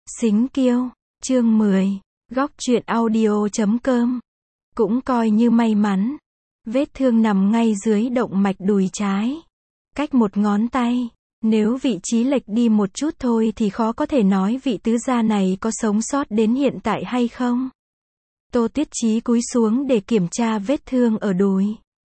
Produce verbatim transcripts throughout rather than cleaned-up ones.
Xính Kiêu, chương mười, góc truyện audio chấm com. Cũng coi như may mắn. Vết thương nằm ngay dưới động mạch đùi trái. Cách một ngón tay. Nếu vị trí lệch đi một chút thôi thì khó có thể nói vị tứ gia này có sống sót đến hiện tại hay không. Tô Tuyết Chí cúi xuống để kiểm tra vết thương ở đùi.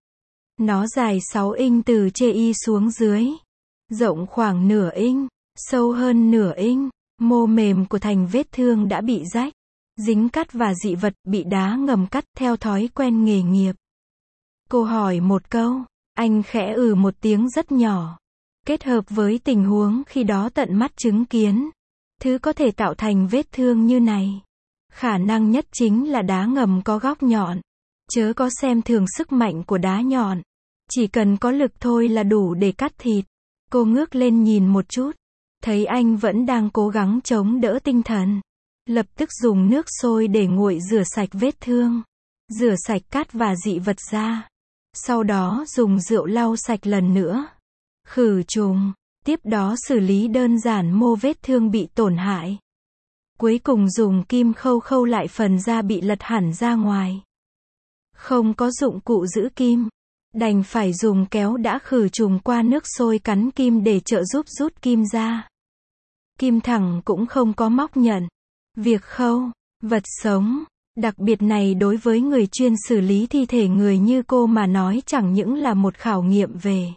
Nó dài sáu inch từ chê y xuống dưới. Rộng khoảng nửa inch, sâu hơn nửa inch. Mô mềm của thành vết thương đã bị rách, dính cát và dị vật, bị đá ngầm cắt theo thói quen nghề nghiệp. Cô hỏi một câu, anh khẽ ừ một tiếng rất nhỏ. Kết hợp với tình huống khi đó tận mắt chứng kiến, thứ có thể tạo thành vết thương như này. Khả năng nhất chính là đá ngầm có góc nhọn. Chớ có xem thường sức mạnh của đá nhọn. Chỉ cần có lực thôi là đủ để cắt thịt. Cô ngước lên nhìn một chút. Thấy anh vẫn đang cố gắng chống đỡ tinh thần. Lập tức dùng nước sôi để nguội rửa sạch vết thương. Rửa sạch cát và dị vật ra. Sau đó dùng rượu lau sạch lần nữa. Khử trùng. Tiếp đó xử lý đơn giản mô vết thương bị tổn hại. Cuối cùng dùng kim khâu khâu lại phần da bị lật hẳn ra ngoài. Không có dụng cụ giữ kim. Đành phải dùng kéo đã khử trùng qua nước sôi cắn kim để trợ giúp rút kim ra. Kim thẳng cũng không có móc nhận. Việc khâu vật sống đặc biệt này đối với người chuyên xử lý thi thể người như cô mà nói chẳng những là một khảo nghiệm về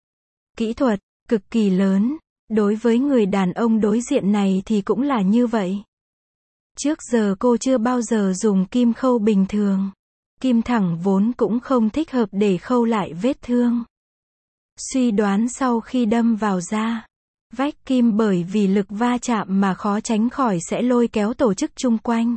kỹ thuật cực kỳ lớn. Đối với người đàn ông đối diện này thì cũng là như vậy. Trước giờ cô chưa bao giờ dùng kim khâu bình thường. Kim thẳng vốn cũng không thích hợp để khâu lại vết thương. Suy đoán sau khi đâm vào da, vách kim bởi vì lực va chạm mà khó tránh khỏi sẽ lôi kéo tổ chức chung quanh.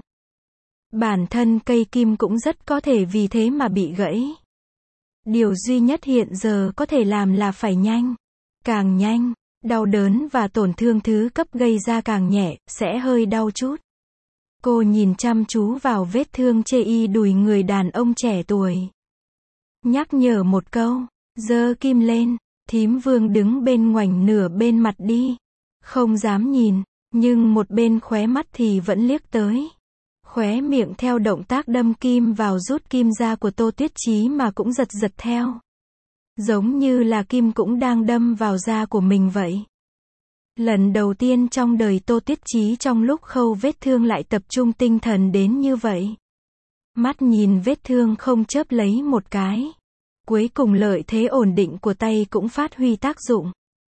Bản thân cây kim cũng rất có thể vì thế mà bị gãy. Điều duy nhất hiện giờ có thể làm là phải nhanh. Càng nhanh, đau đớn và tổn thương thứ cấp gây ra càng nhẹ, sẽ hơi đau chút. Cô nhìn chăm chú vào vết thương chê y đùi người đàn ông trẻ tuổi. Nhắc nhở một câu, giơ kim lên. Thím Vương đứng bên ngoảnh nửa bên mặt đi. Không dám nhìn, nhưng một bên khóe mắt thì vẫn liếc tới. Khóe miệng theo động tác đâm kim vào rút kim ra của Tô Tuyết Chí mà cũng giật giật theo. Giống như là kim cũng đang đâm vào da của mình vậy. Lần đầu tiên trong đời Tô Tuyết Chí trong lúc khâu vết thương lại tập trung tinh thần đến như vậy. Mắt nhìn vết thương không chớp lấy một cái. Cuối cùng lợi thế ổn định của tay cũng phát huy tác dụng.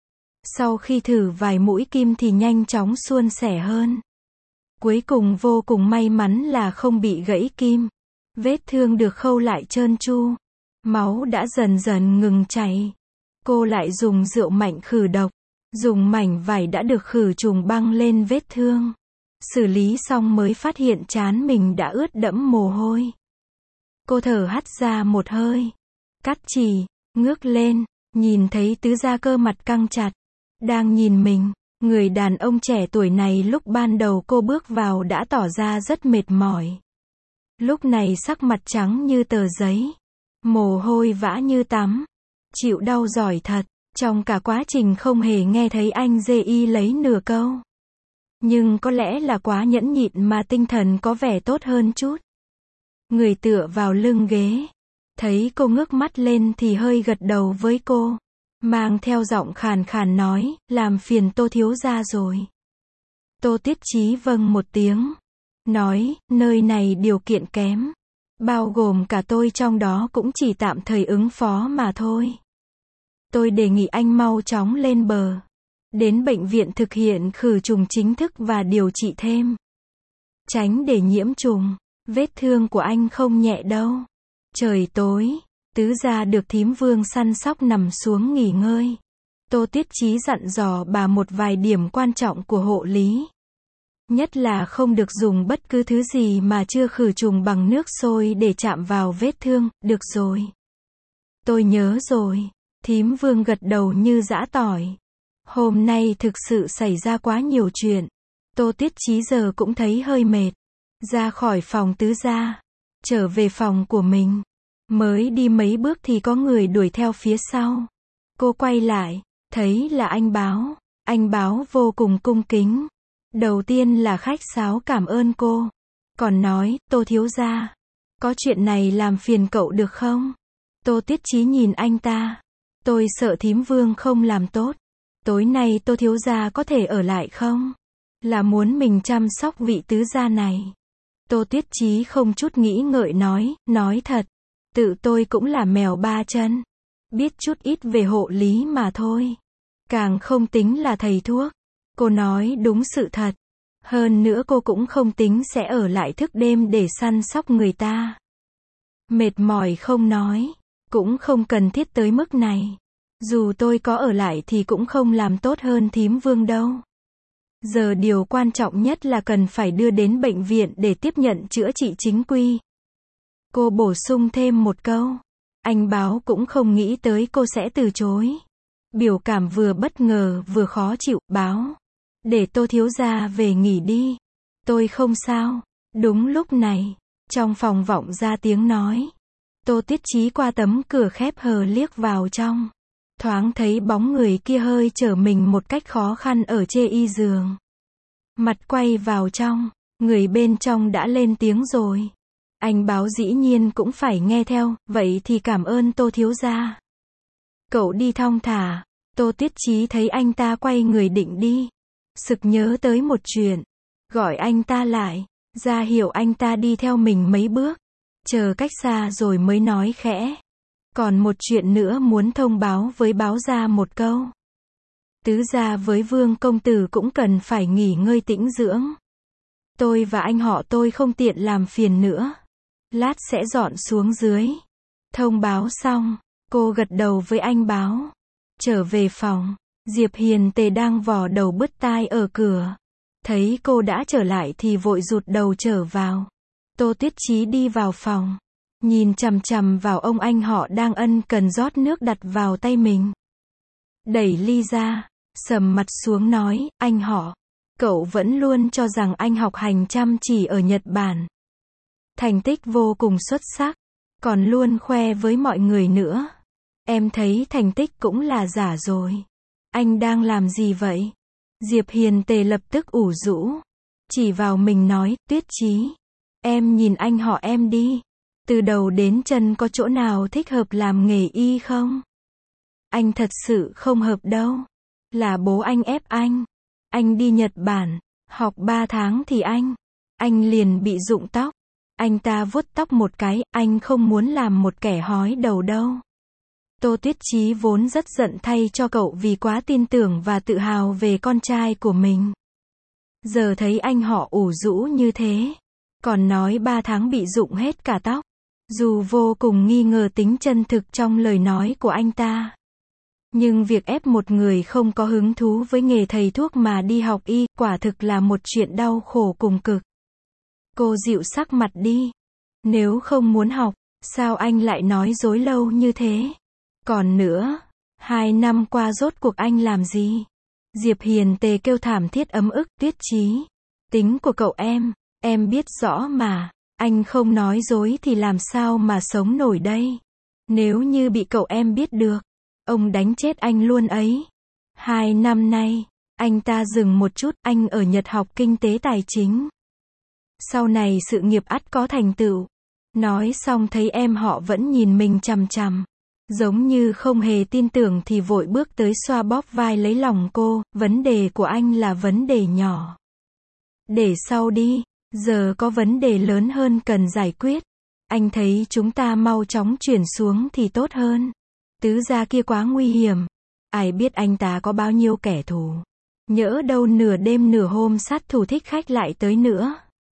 Sau khi thử vài mũi kim thì nhanh chóng suôn sẻ hơn. Cuối cùng vô cùng may mắn là không bị gãy kim. Vết thương được khâu lại trơn tru. Máu đã dần dần ngừng chảy. Cô lại dùng rượu mạnh khử độc. Dùng mảnh vải đã được khử trùng băng lên vết thương. Xử lý xong mới phát hiện trán mình đã ướt đẫm mồ hôi. Cô thở hắt ra một hơi. Cắt chỉ, ngước lên, nhìn thấy tứ gia cơ mặt căng chặt. Đang nhìn mình, người đàn ông trẻ tuổi này lúc ban đầu cô bước vào đã tỏ ra rất mệt mỏi. Lúc này sắc mặt trắng như tờ giấy. Mồ hôi vã như tắm. Chịu đau giỏi thật. Trong cả quá trình không hề nghe thấy anh dê y lấy nửa câu. Nhưng có lẽ là quá nhẫn nhịn mà tinh thần có vẻ tốt hơn chút. Người tựa vào lưng ghế. Thấy cô ngước mắt lên thì hơi gật đầu với cô. Mang theo giọng khàn khàn nói, làm phiền Tô thiếu gia rồi. Tô Tuyết Chí vâng một tiếng. Nói, nơi này điều kiện kém. Bao gồm cả tôi trong đó cũng chỉ tạm thời ứng phó mà thôi. Tôi đề nghị anh mau chóng lên bờ. Đến bệnh viện thực hiện khử trùng chính thức và điều trị thêm. Tránh để nhiễm trùng. Vết thương của anh không nhẹ đâu. Trời tối, tứ gia được thím Vương săn sóc nằm xuống nghỉ ngơi. Tô Tuyết Chí dặn dò bà một vài điểm quan trọng của hộ lý. Nhất là không được dùng bất cứ thứ gì mà chưa khử trùng bằng nước sôi để chạm vào vết thương. Được rồi. Tôi nhớ rồi. Thím Vương gật đầu như giã tỏi. Hôm nay thực sự xảy ra quá nhiều chuyện. Tô Tuyết Chí giờ cũng thấy hơi mệt. Ra khỏi phòng tứ gia. Trở về phòng của mình. Mới đi mấy bước thì có người đuổi theo phía sau. Cô quay lại. Thấy là anh Báo. Anh Báo vô cùng cung kính. Đầu tiên là khách sáo cảm ơn cô. Còn nói, Tô thiếu gia, có chuyện này làm phiền cậu được không? Tô Tuyết Chí nhìn anh ta. Tôi sợ thím Vương không làm tốt. Tối nay Tô thiếu gia có thể ở lại không? Là muốn mình chăm sóc vị tứ gia này. Tô Tuyết Chí không chút nghĩ ngợi nói, nói thật. Tự tôi cũng là mèo ba chân. Biết chút ít về hộ lý mà thôi. Càng không tính là thầy thuốc. Cô nói đúng sự thật. Hơn nữa cô cũng không tính sẽ ở lại thức đêm để săn sóc người ta. Mệt mỏi không nói. Cũng không cần thiết tới mức này. Dù tôi có ở lại thì cũng không làm tốt hơn thím Vương đâu. Giờ điều quan trọng nhất là cần phải đưa đến bệnh viện để tiếp nhận chữa trị chính quy. Cô bổ sung thêm một câu. Anh Báo cũng không nghĩ tới cô sẽ từ chối. Biểu cảm vừa bất ngờ vừa khó chịu. Báo. Để Tô thiếu gia về nghỉ đi. Tôi không sao. Đúng lúc này, trong phòng vọng ra tiếng nói. Tô Tuyết Chí qua tấm cửa khép hờ liếc vào trong. Thoáng thấy bóng người kia hơi trở mình một cách khó khăn ở chê y giường. Mặt quay vào trong, người bên trong đã lên tiếng rồi. Anh Báo dĩ nhiên cũng phải nghe theo, vậy thì cảm ơn Tô thiếu gia. Cậu đi thong thả. Tô Tuyết Chí thấy anh ta quay người định đi. Sực nhớ tới một chuyện. Gọi anh ta lại, ra hiệu anh ta đi theo mình mấy bước. Chờ cách xa rồi mới nói khẽ. Còn một chuyện nữa muốn thông báo với Báo gia một câu. Tứ gia với Vương công tử cũng cần phải nghỉ ngơi tĩnh dưỡng. Tôi và anh họ tôi không tiện làm phiền nữa. Lát sẽ dọn xuống dưới. Thông báo xong, cô gật đầu với anh Báo. Trở về phòng, Diệp Hiền Tề đang vò đầu bứt tai ở cửa. Thấy cô đã trở lại thì vội rụt đầu trở vào. Tô Tuyết Chí đi vào phòng. Nhìn chằm chằm vào ông anh họ đang ân cần rót nước đặt vào tay mình. Đẩy ly ra, sầm mặt xuống nói, anh họ. Cậu vẫn luôn cho rằng anh học hành chăm chỉ ở Nhật Bản. Thành tích vô cùng xuất sắc. Còn luôn khoe với mọi người nữa. Em thấy thành tích cũng là giả rồi. Anh đang làm gì vậy? Diệp Hiền Tề lập tức ủ rũ. Chỉ vào mình nói, Tuyết Chí. Em nhìn anh họ em đi. Từ đầu đến chân có chỗ nào thích hợp làm nghề y không? Anh thật sự không hợp đâu. Là bố anh ép anh. Anh đi Nhật Bản, học ba tháng thì anh. Anh liền bị rụng tóc. Anh ta vuốt tóc một cái, anh không muốn làm một kẻ hói đầu đâu. Tô Tuyết Chí vốn rất giận thay cho cậu vì quá tin tưởng và tự hào về con trai của mình. Giờ thấy anh họ ủ rũ như thế. Còn nói ba tháng bị rụng hết cả tóc. Dù vô cùng nghi ngờ tính chân thực trong lời nói của anh ta. Nhưng việc ép một người không có hứng thú với nghề thầy thuốc mà đi học y, quả thực là một chuyện đau khổ cùng cực. Cô dịu sắc mặt đi. Nếu không muốn học, sao anh lại nói dối lâu như thế? Còn nữa, hai năm qua rốt cuộc anh làm gì? Diệp Hiền Tề kêu thảm thiết ấm ức, Tuyết Chí. Tính của cậu em, em biết rõ mà. Anh không nói dối thì làm sao mà sống nổi đây? Nếu như bị cậu em biết được, ông đánh chết anh luôn ấy. Hai năm nay, anh ta dừng một chút, anh ở Nhật học kinh tế tài chính. Sau này sự nghiệp ắt có thành tựu. Nói xong thấy em họ vẫn nhìn mình chằm chằm. Giống như không hề tin tưởng thì vội bước tới xoa bóp vai lấy lòng cô, vấn đề của anh là vấn đề nhỏ. Để sau đi, giờ có vấn đề lớn hơn cần giải quyết. Anh thấy chúng ta mau chóng chuyển xuống thì tốt hơn. Tứ gia kia quá nguy hiểm. Ai biết anh ta có bao nhiêu kẻ thù. Nhỡ đâu nửa đêm nửa hôm sát thủ thích khách lại tới nữa.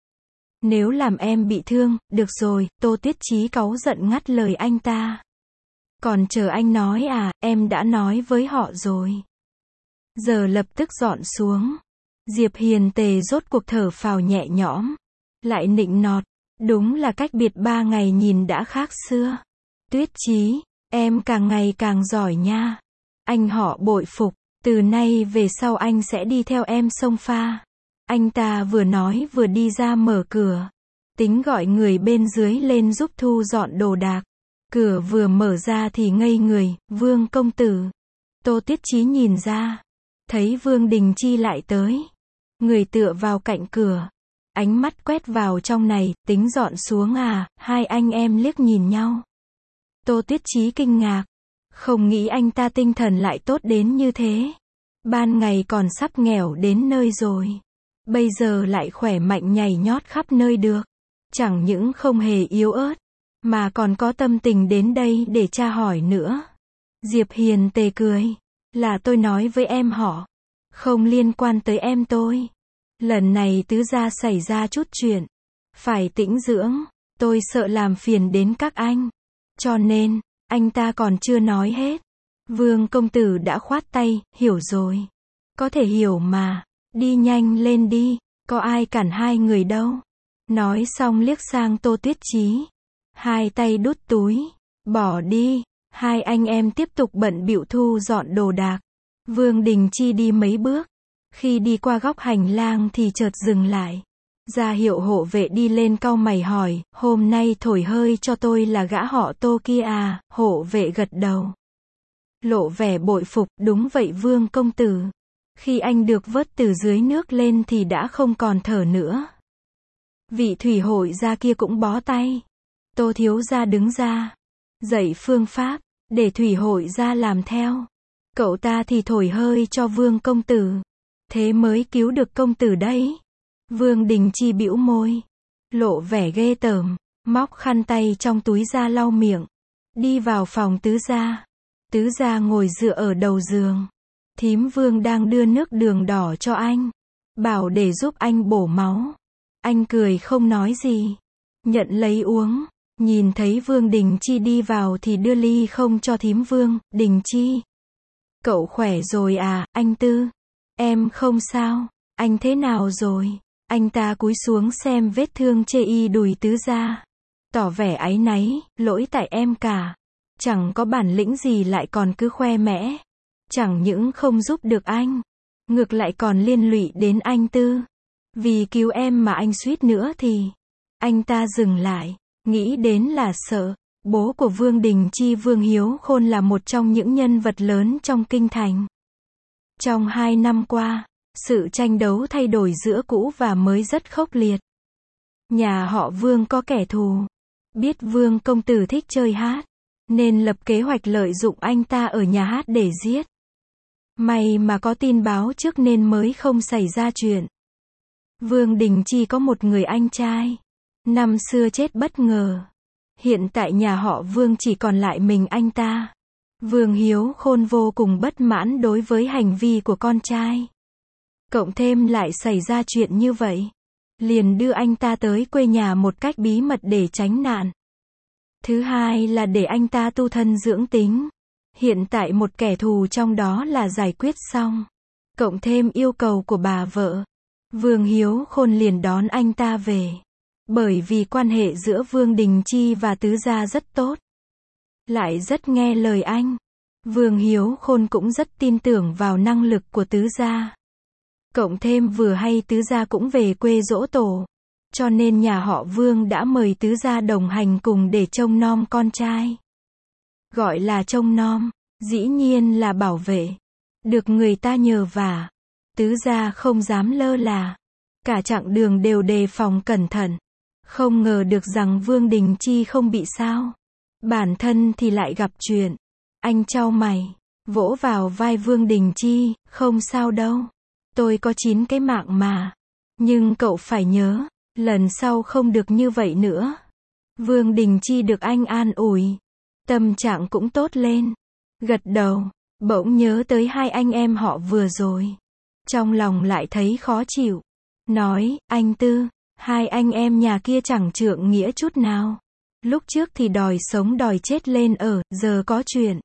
Nếu làm em bị thương, được rồi, Tô Tuyết Chí cáu giận ngắt lời anh ta. Còn chờ anh nói à, em đã nói với họ rồi. Giờ lập tức dọn xuống. Diệp Hiền Tề rốt cuộc thở phào nhẹ nhõm. Lại nịnh nọt. Đúng là cách biệt ba ngày nhìn đã khác xưa. Tuyết Chí, em càng ngày càng giỏi nha. Anh họ bội phục. Từ nay về sau anh sẽ đi theo em xông pha. Anh ta vừa nói vừa đi ra mở cửa. Tính gọi người bên dưới lên giúp thu dọn đồ đạc. Cửa vừa mở ra thì ngây người, Vương công tử. Tô Tuyết Chí nhìn ra. Thấy Vương Đình Chi lại tới. người tựa vào cạnh cửa. Ánh mắt quét vào trong này, tính dọn xuống à, hai anh em liếc nhìn nhau. Tô Tuyết Chí kinh ngạc. Không nghĩ anh ta tinh thần lại tốt đến như thế. Ban ngày còn sắp nghèo đến nơi rồi. Bây giờ lại khỏe mạnh nhảy nhót khắp nơi được. Chẳng những không hề yếu ớt, mà còn có tâm tình đến đây để tra hỏi nữa. Diệp Hiền tề cười. Là tôi nói với em họ. Không liên quan tới em tôi. Lần này tứ gia xảy ra chút chuyện. Phải tĩnh dưỡng. Tôi sợ làm phiền đến các anh. Cho nên, anh ta còn chưa nói hết. Vương công tử đã khoát tay, hiểu rồi. Có thể hiểu mà. Đi nhanh lên đi. Có ai cản hai người đâu. Nói xong liếc sang Tô Tuyết Chí. Hai tay đút túi. Bỏ đi. Hai anh em tiếp tục bận bịu thu dọn đồ đạc. Vương Đình Chi đi mấy bước. Khi đi qua góc hành lang thì chợt dừng lại. Ra hiệu hộ vệ đi lên cau mày hỏi, hôm nay thổi hơi cho tôi là gã họ Tô kia à, hộ vệ gật đầu. Lộ vẻ bội phục, đúng vậy Vương công tử. Khi anh được vớt từ dưới nước lên thì đã không còn thở nữa. Vị thủy hội gia kia cũng bó tay. Tô thiếu gia đứng ra. Dạy phương pháp, để thủy hội gia làm theo. Cậu ta thì thổi hơi cho Vương công tử. Thế mới cứu được công tử đấy. Vương Đình Chi bĩu môi. Lộ vẻ ghê tởm. Móc khăn tay trong túi ra lau miệng. Đi vào phòng tứ gia. Tứ gia ngồi dựa ở đầu giường. Thím Vương đang đưa nước đường đỏ cho anh. Bảo để giúp anh bổ máu. Anh cười không nói gì. Nhận lấy uống. Nhìn thấy Vương Đình Chi đi vào thì đưa ly không cho thím Vương. Đình Chi. Cậu khỏe rồi à, anh Tư? Em không sao. Anh thế nào rồi? Anh ta cúi xuống xem vết thương chê y đùi tứ gia. Tỏ vẻ áy náy, lỗi tại em cả. Chẳng có bản lĩnh gì lại còn cứ khoe mẽ. Chẳng những không giúp được anh. Ngược lại còn liên lụy đến anh Tư. Vì cứu em mà anh suýt nữa thì. Anh ta dừng lại. Nghĩ đến là sợ. Bố của Vương Đình Chi Vương Hiếu Khôn là một trong những nhân vật lớn trong kinh thành. Trong hai năm qua, sự tranh đấu thay đổi giữa cũ và mới rất khốc liệt. Nhà họ Vương có kẻ thù. Biết Vương công tử thích chơi hát, nên lập kế hoạch lợi dụng anh ta ở nhà hát để giết. May mà có tin báo trước nên mới không xảy ra chuyện. Vương Đình Chi có một người anh trai. Năm xưa chết bất ngờ. Hiện tại nhà họ Vương chỉ còn lại mình anh ta. Vương Hiếu Khôn vô cùng bất mãn đối với hành vi của con trai. Cộng thêm lại xảy ra chuyện như vậy. Liền đưa anh ta tới quê nhà một cách bí mật để tránh nạn. Thứ hai là để anh ta tu thân dưỡng tính. Hiện tại một kẻ thù trong đó là giải quyết xong. Cộng thêm yêu cầu của bà vợ. Vương Hiếu Khôn liền đón anh ta về. Bởi vì quan hệ giữa Vương Đình Chi và tứ gia rất tốt. Lại rất nghe lời anh. Vương Hiếu Khôn cũng rất tin tưởng vào năng lực của tứ gia. Cộng thêm vừa hay tứ gia cũng về quê giỗ tổ. Cho nên nhà họ Vương đã mời tứ gia đồng hành cùng để trông nom con trai. Gọi là trông nom, dĩ nhiên là bảo vệ. Được người ta nhờ vả. Tứ gia không dám lơ là. Cả chặng đường đều đề phòng cẩn thận. Không ngờ được rằng Vương Đình Chi không bị sao. Bản thân thì lại gặp chuyện. Anh chau mày, vỗ vào vai Vương Đình Chi, không sao đâu. Tôi có chín cái mạng mà. Nhưng cậu phải nhớ, lần sau không được như vậy nữa. Vương Đình Chi được anh an ủi. Tâm trạng cũng tốt lên. Gật đầu, bỗng nhớ tới hai anh em họ vừa rồi. Trong lòng lại thấy khó chịu. Nói, anh Tư, hai anh em nhà kia chẳng trượng nghĩa chút nào. Lúc trước thì đòi sống đòi chết lên ở, giờ có chuyện.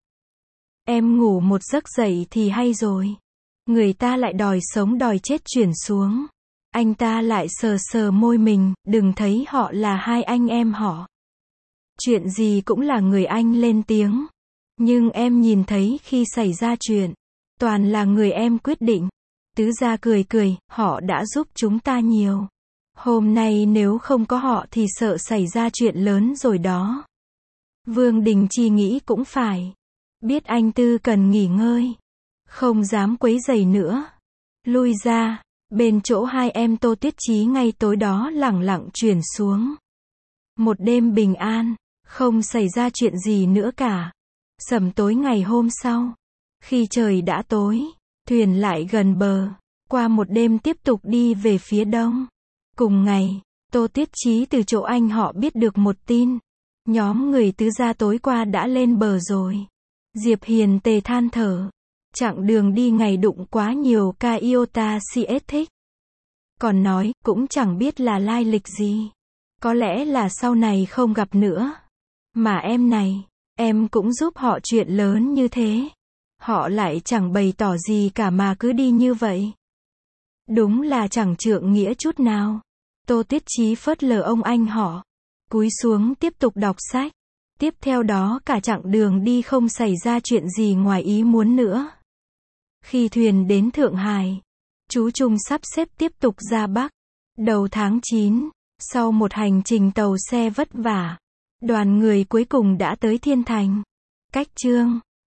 Em ngủ một giấc dậy thì hay rồi. Người ta lại đòi sống đòi chết chuyển xuống. Anh ta lại sờ sờ môi mình, đừng thấy họ là hai anh em họ. Chuyện gì cũng là người anh lên tiếng. Nhưng em nhìn thấy khi xảy ra chuyện, toàn là người em quyết định. Tứ gia cười cười, họ đã giúp chúng ta nhiều. Hôm nay nếu không có họ thì sợ xảy ra chuyện lớn rồi đó. Vương Đình Chi nghĩ cũng phải. Biết anh Tư cần nghỉ ngơi. Không dám quấy rầy nữa. Lui ra. Bên chỗ hai em Tô Tuyết Chí ngay tối đó lẳng lặng chuyển xuống. Một đêm bình an, không xảy ra chuyện gì nữa cả. Sẩm tối ngày hôm sau, khi trời đã tối, thuyền lại gần bờ, qua một đêm tiếp tục đi về phía đông. Cùng ngày, Tô Tuyết Chí từ chỗ anh họ biết được một tin. Nhóm người Tứ gia tối qua đã lên bờ rồi. Diệp Hiền tề than thở. Chặng đường đi ngày đụng quá nhiều ca iota cs thích. Còn nói, cũng chẳng biết là lai lịch gì. Có lẽ là sau này không gặp nữa. Mà em này, em cũng giúp họ chuyện lớn như thế. Họ lại chẳng bày tỏ gì cả mà cứ đi như vậy. Đúng là chẳng trượng nghĩa chút nào. Tô Tuyết Chí phớt lờ ông anh họ. Cúi xuống tiếp tục đọc sách. Tiếp theo đó cả chặng đường đi không xảy ra chuyện gì ngoài ý muốn nữa. Khi thuyền đến Thượng Hải, chú Trung sắp xếp tiếp tục ra Bắc. Đầu tháng chín, sau một hành trình tàu xe vất vả, đoàn người cuối cùng đã tới Thiên Thành. Cách chương